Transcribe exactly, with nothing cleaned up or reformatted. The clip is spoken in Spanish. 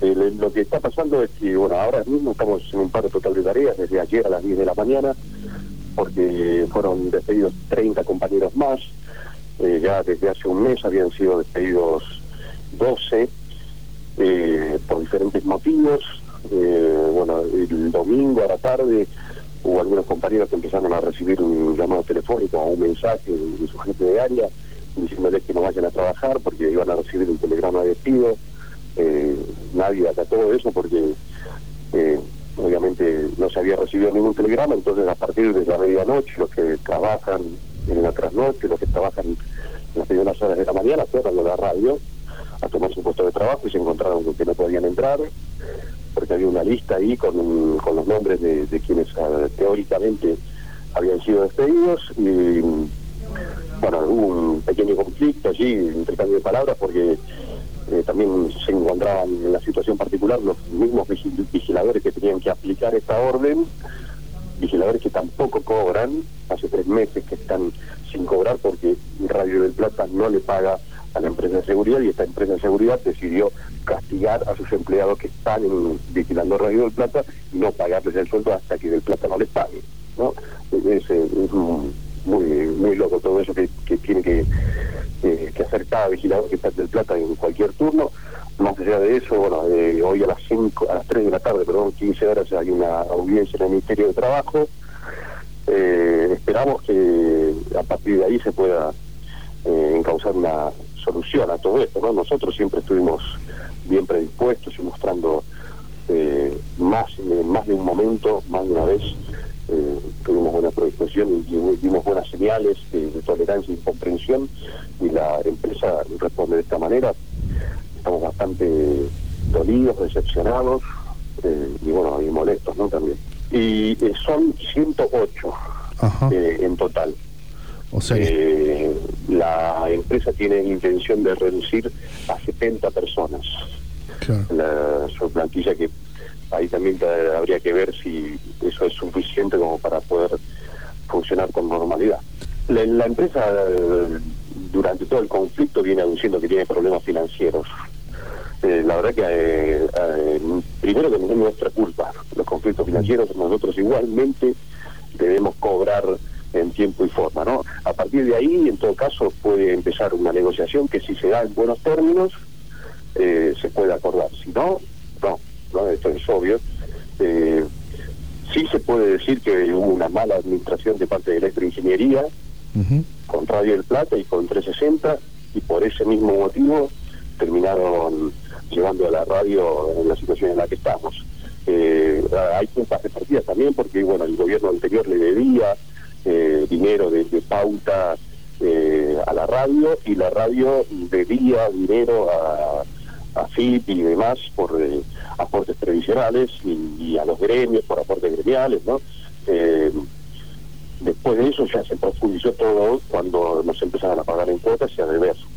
eh, lo que está pasando es que, bueno, ahora mismo estamos en un paro total de tareas desde ayer a las diez de la mañana, porque fueron despedidos treinta compañeros más. Eh, ya desde hace un mes habían sido despedidos doce eh, por diferentes motivos. Eh, bueno, el domingo a la tarde hubo algunos compañeros que empezaron a recibir un llamado telefónico o un mensaje de su jefe de área diciéndoles que no vayan a trabajar porque iban a recibir un telegrama de despido. Eh, nadie acató eso porque eh, obviamente no se había recibido ningún telegrama. Entonces, a partir de la medianoche, los que trabajan en la trasnoche, los que trabajan en las primeras horas de la mañana, fueron a la radio a tomar su puesto de trabajo y se encontraron con que no podían entrar, porque había una lista ahí con, con los nombres de, de quienes uh, teóricamente habían sido despedidos. Y bueno, hubo un pequeño conflicto allí, intercambio de palabras, porque eh, también se encontraban en la situación particular los mismos vigil vigiladores que tenían que aplicar esta orden, vigiladores que tampoco cobran, hace tres meses que están sin cobrar porque Radio del Plata no le paga a la empresa de seguridad, y esta empresa de seguridad decidió castigar a sus empleados que están en, vigilando Radio del Plata y no pagarles el sueldo hasta que del Plata no les pague, ¿no? Es, es muy muy loco todo eso que, que tiene que, eh, que hacer cada vigilador que está en del Plata en cualquier turno. Más allá de eso, bueno, eh, hoy a las cinco, a las tres de la tarde, perdón, quince horas, hay una audiencia en el Ministerio de Trabajo. Eh, esperamos que a partir de ahí se pueda eh, encauzar una solución a todo esto, ¿no? Nosotros siempre estuvimos bien predispuestos y mostrando eh, más, eh, más de un momento, más de una vez, eh, tuvimos buena predisposición y, y dimos buenas señales de, de tolerancia y comprensión, y la empresa responde de esta manera. Estamos bastante dolidos, decepcionados eh, y bueno, y molestos, ¿no? También. Y eh, son ciento ocho eh, en total. O sea, eh, la empresa tiene intención de reducir a setenta personas. Claro. La, su plantilla, que ahí también habría que ver si eso es suficiente como para poder funcionar con normalidad. La, la empresa eh, durante todo el conflicto viene anunciando que tiene problemas financieros. Eh, la verdad que eh, eh, primero que no es nuestra culpa los conflictos financieros, nosotros igualmente debemos cobrar en tiempo y forma, ¿no? A partir de ahí, en todo caso, puede empezar una negociación que, si se da en buenos términos, eh, se puede acordar. Si no, no, no, esto es obvio. Eh, sí se puede decir que hubo una mala administración de parte de Electroingeniería uh-huh. con Radio del Plata y con trescientos sesenta, y por ese mismo motivo terminaron llevando a la radio en la situación en la que estamos. Eh, hay culpas repartidas también porque, bueno, el gobierno anterior le debía eh, dinero de, de pauta eh, a la radio, y la radio debía dinero a, a F I P y demás por eh, aportes previsionales, y, y a los gremios por aportes gremiales, ¿no? Eh, después de eso ya se profundizó todo cuando nos empezaron a pagar en cuotas y a deber.